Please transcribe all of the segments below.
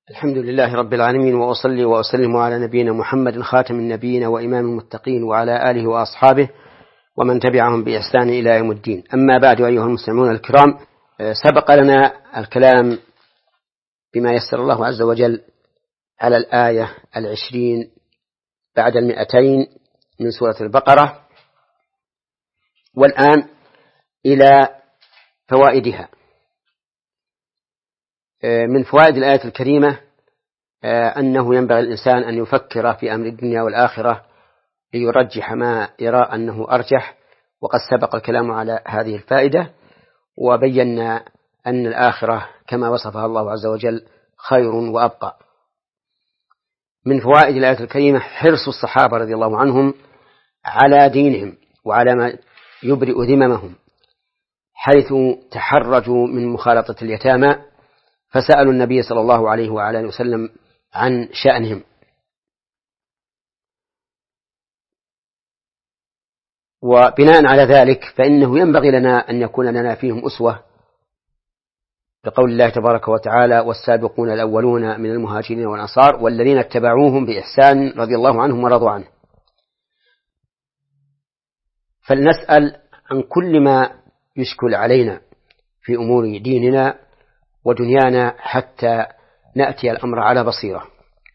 الحمد لله رب العالمين، وأصلي وأسلم على نبينا محمد خاتم النبيين وإمام المتقين وعلى آله وأصحابه ومن تبعهم بإحسان إلى يوم الدين. أما بعد، أيها المستمعون الكرام، سبق لنا الكلام بما يسر الله عز وجل على الآية 20 بعد 200 من سورة البقرة، والآن إلى فوائدها. من فوائد الآية الكريمة أنه ينبغي الإنسان أن يفكر في أمر الدنيا والآخرة ليرجح ما يرى أنه أرجح، وقد سبق الكلام على هذه الفائدة، وبينا أن الآخرة كما وصفها الله عز وجل خير وأبقى. من فوائد الآية الكريمة حرص الصحابة رضي الله عنهم على دينهم وعلى ما يبرئ ذممهم، حيث تحرجوا من مخالطة اليتامى فسألوا النبي صلى الله عليه وعلى آله وسلم عن شأنهم. وبناء على ذلك فإنه ينبغي لنا أن يكون لنا فيهم أسوة، بقول الله تبارك وتعالى: والسابقون الأولون من المهاجرين والأنصار والذين اتبعوهم بإحسان رضي الله عنهم ورضوا عنه. فلنسأل عن كل ما يشكل علينا في أمور ديننا ودنيانا حتى نأتي الأمر على بصيرة.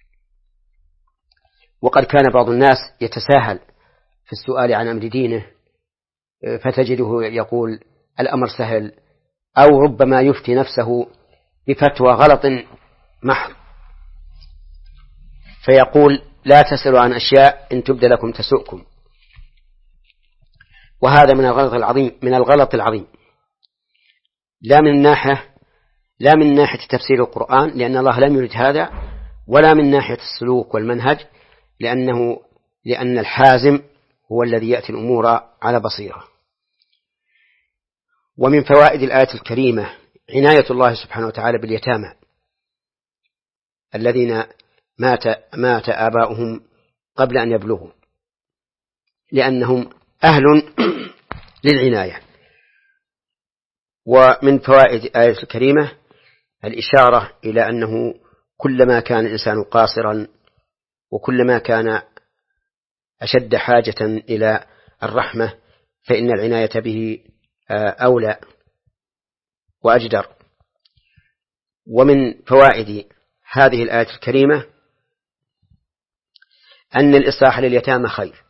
وقد كان بعض الناس يتساهل في السؤال عن أمر دينه، فتجده يقول الأمر سهل، أو ربما يفتي نفسه بفتوى غلط محض، فيقول لا تسألوا عن أشياء إن تبد لكم تسؤكم. وهذا من الغلط العظيم، لا من ناحية تفسير القرآن، لأن الله لم يرد هذا، ولا من ناحية السلوك والمنهج، لأن الحازم هو الذي يأتي الأمور على بصيرة. ومن فوائد الآية الكريمة عناية الله سبحانه وتعالى باليتامى الذين مات آباؤهم قبل أن يبلغوا، لأنهم أهل للعناية. ومن فوائد الآية الكريمة الإشارة إلى أنه كلما كان الإنسان قاصرا وكلما كان أشد حاجة إلى الرحمة فإن العناية به أولى وأجدر. ومن فوائد هذه الآية الكريمة أن الإصلاح لليتامى خير،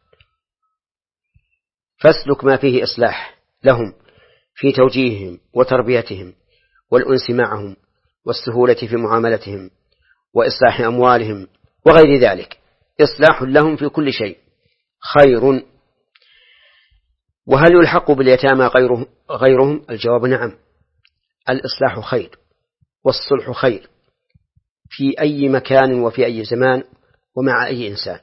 فاسلك ما فيه إصلاح لهم في توجيههم وتربيتهم والأنس معهم والسهولة في معاملتهم وإصلاح أموالهم وغير ذلك. إصلاح لهم في كل شيء خير. وهل يلحق باليتامى غيرهم؟ الجواب نعم، الإصلاح خير والصلح خير في أي مكان وفي أي زمان ومع أي إنسان.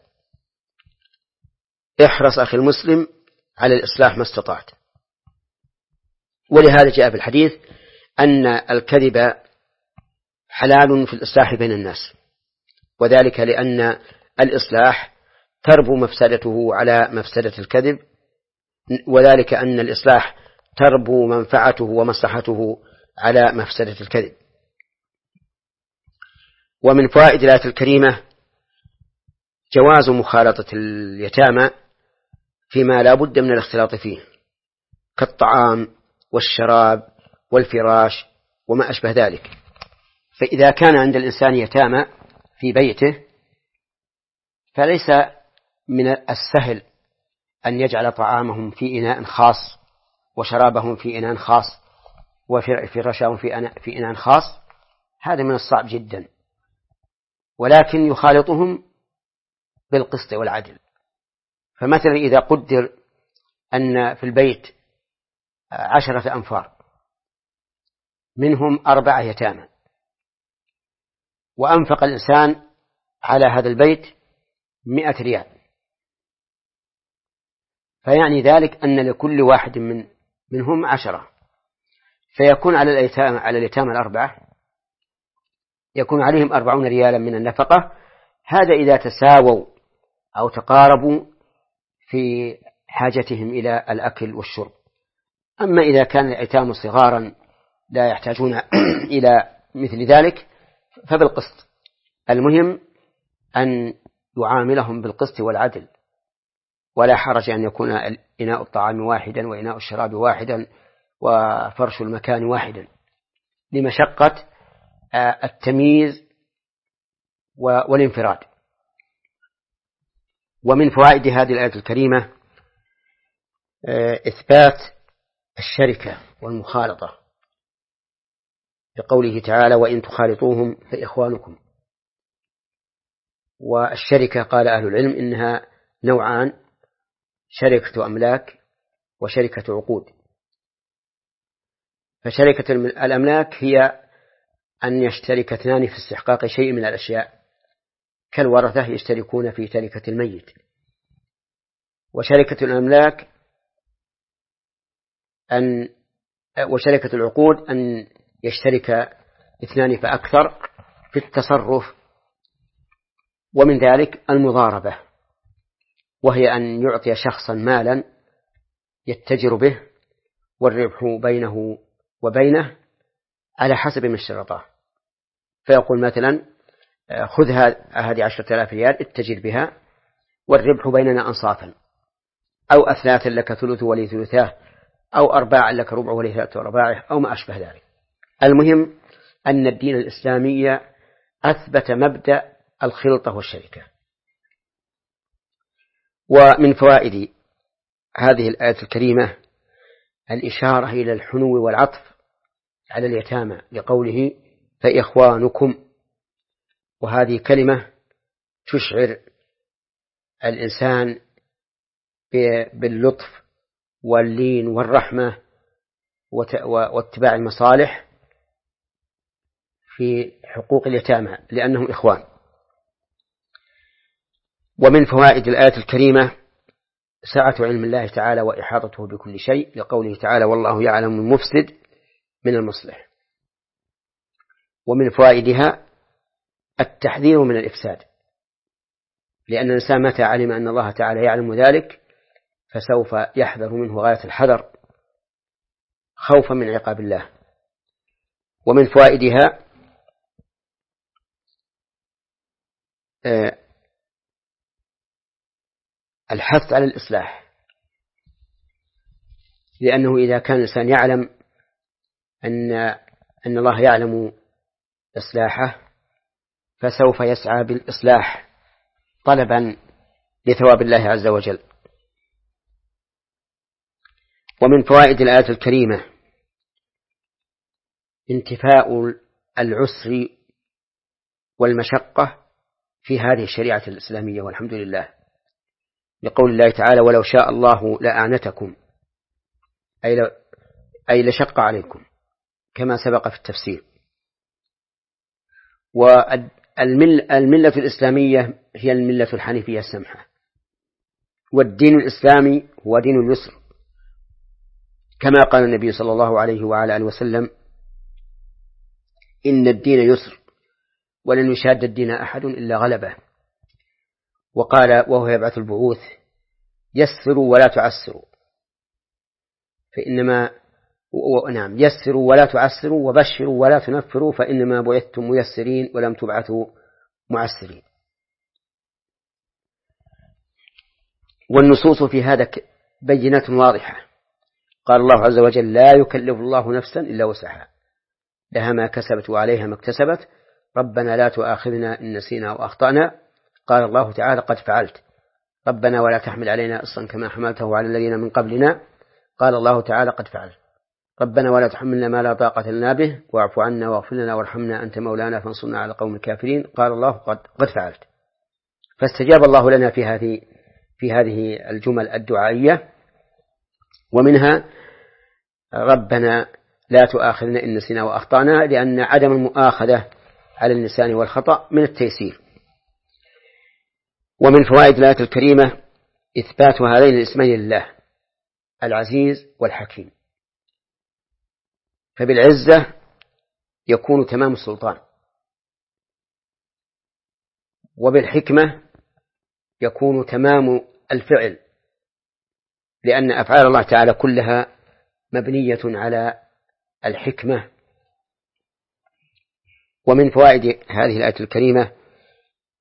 احرص أخي المسلم على الإصلاح ما استطعت. ولهذا جاء في الحديث أن الكذب حلال في الإصلاح بين الناس، وذلك لأن الإصلاح تربو مفسدته على مفسدة الكذب، وذلك أن الإصلاح تربو منفعته ومصلحته على مفسدة الكذب. ومن فوائد الآية الكريمة جواز مخالطة اليتامى فيما لا بد من الاختلاط فيه، كالطعام والشراب والفراش وما أشبه ذلك. فإذا كان عند الإنسان يتامى في بيته فليس من السهل أن يجعل طعامهم في إناء خاص وشرابهم في إناء خاص وفراشهم في إناء خاص، هذا من الصعب جدا، ولكن يخالطهم بالقسط والعدل. فمثلا إذا قدر أن في البيت 10 أنفار منهم 4 يتامى، وأنفق الإنسان على هذا البيت 100 ريال، فيعني ذلك أن لكل واحد منهم 10، فيكون على اليتامى 4 يكون عليهم 40 ريالا من النفقة. هذا إذا تساووا أو تقاربوا في حاجتهم إلى الأكل والشرب. أما إذا كان الأيتام صغارا لا يحتاجون إلى مثل ذلك فبالقسط. المهم أن يعاملهم بالقسط والعدل، ولا حرج أن يكون إناء الطعام واحدا وإناء الشراب واحدا وفرش المكان واحدا لمشقة التمييز والانفراد. ومن فوائد هذه الآية الكريمة إثبات الشركة والمخالطة بقوله تعالى وإن تخالطوهم فإخوانكم. والشركة قال أهل العلم إنها نوعان: شركة أملاك وشركة عقود. فشركة الأملاك هي أن يشترك اثنان في استحقاق شيء من الأشياء، كالورثة يشتركون في تركة الميت. وشركة الأملاك وشركة العقود أن يشترك اثنان فأكثر في التصرف، ومن ذلك المضاربة، وهي أن يعطي شخصا مالا يتجر به والربح بينه وبينه على حسب ما اشترطه، فيقول مثلا خذ هذه 10,000 ريال اتجر بها والربح بيننا أنصافا، أو أثلاثا لك ثلث ولي ثلثاه، أو أرباعا لك ربع ولي ثلاث ورباعه، أو ما أشبه ذلك. المهم أن الدين الإسلامي أثبت مبدأ الخلطة والشركة. ومن فوائد هذه الآية الكريمة الإشارة إلى الحنو والعطف على اليتامى لقوله فإخوانكم، وهذه كلمة تشعر الإنسان باللطف واللين والرحمة واتباع المصالح في حقوق اليتامى لأنهم إخوان. ومن فوائد الآية الكريمة سعة علم الله تعالى وإحاطته بكل شيء لقوله تعالى والله يعلم المفسد من المصلح. ومن فوائدها التحذير من الإفساد، لأن الإنسان متى علم أن الله تعالى يعلم ذلك فسوف يحذر منه غاية الحذر خوفا من عقاب الله. ومن فوائدها الحث على الإصلاح، لأنه إذا كان الإنسان يعلم أن الله يعلم إصلاحه فسوف يسعى بالإصلاح طلبا لثواب الله عز وجل. ومن فوائد الآية الكريمة انتفاء العسر والمشقة في هذه الشريعة الإسلامية، والحمد لله، لقول الله تعالى ولو شاء الله لأعنتكم، أي لشق عليكم، كما سبق في التفسير. والملة الإسلامية هي الملة الحنيفية السمحة، والدين الإسلامي هو دين اليسر، كما قال النبي صلى الله عليه وعلى آله وسلم إن الدين يسر ولن يشاد الدين أحد إلا غلبه. وقال وهو يبعث البعوث يسروا ولا تعسروا، فإنما يسروا ولا تعسروا وبشروا ولا تنفروا فإنما بعثتم ميسرين ولم تبعثوا معسرين. والنصوص في هذا بينات واضحة. قال الله عز وجل لا يكلف الله نفسا إلا وسعها لها ما كسبت وعليها ما اكتسبت ربنا لا تؤاخذنا إن نسينا وأخطأنا. قال الله تعالى قد فعلت ربنا ولا تحمل علينا إصرا كما حملته على الذين من قبلنا. قال الله تعالى قد فعلت ربنا ولا تحملنا ما لا طاقة لنا به واعف عنا واغفر لنا وارحمنا أنت مولانا فانصرنا على القوم الكافرين. قال الله قد فعلت. فاستجاب الله لنا في هذه الجمل الدعائية، ومنها ربنا لا تؤاخذنا إن نسينا وأخطأنا، لأن عدم المؤاخذة على النسيان والخطأ من التيسير. ومن فوائد الآية الكريمة إثبات هذين الاسمين لله العزيز والحكيم، فبالعزة يكون تمام السلطان، وبالحكمة يكون تمام الفعل، لأن أفعال الله تعالى كلها مبنية على الحكمة. ومن فوائد هذه الآية الكريمة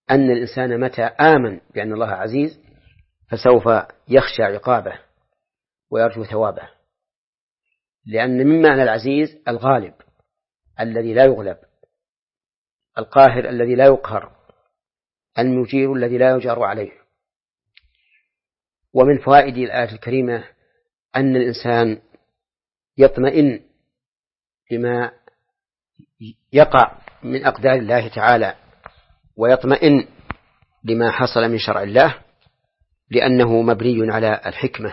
أن الإنسان متى آمن بأن الله عزيز فسوف يخشى عقابه ويرجو ثوابه، لأن من معنى العزيز الغالب الذي لا يغلب، القاهر الذي لا يقهر، المجير الذي لا يجار عليه. ومن فوائد الآية الكريمة أن الإنسان يطمئن بما يقع من أقدار الله تعالى، ويطمئن لما حصل من شرع الله، لأنه مبني على الحكمة.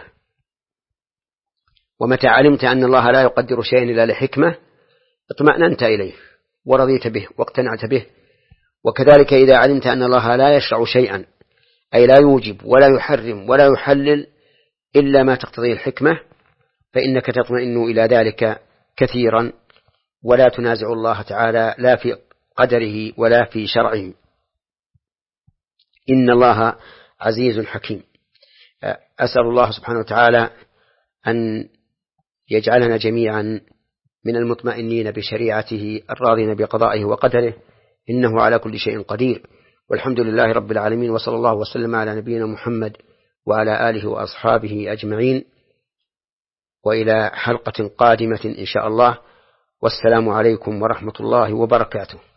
ومتى علمت أن الله لا يقدر شيئا إلا لحكمة اطمأننت إليه ورضيت به واقتنعت به. وكذلك إذا علمت أن الله لا يشرع شيئا، أي لا يوجب ولا يحرم ولا يحلل إلا ما تقتضيه الحكمة، فإنك تطمئن إلى ذلك كثيرا، ولا تنازع الله تعالى لا في قدره ولا في شرعه. إن الله عزيز حكيم. أسأل الله سبحانه وتعالى أن يجعلنا جميعا من المطمئنين بشريعته الراضين بقضائه وقدره، إنه على كل شيء قدير. والحمد لله رب العالمين، وصلى الله وسلم على نبينا محمد وعلى آله وأصحابه أجمعين، وإلى حلقة قادمة إن شاء الله، والسلام عليكم ورحمة الله وبركاته.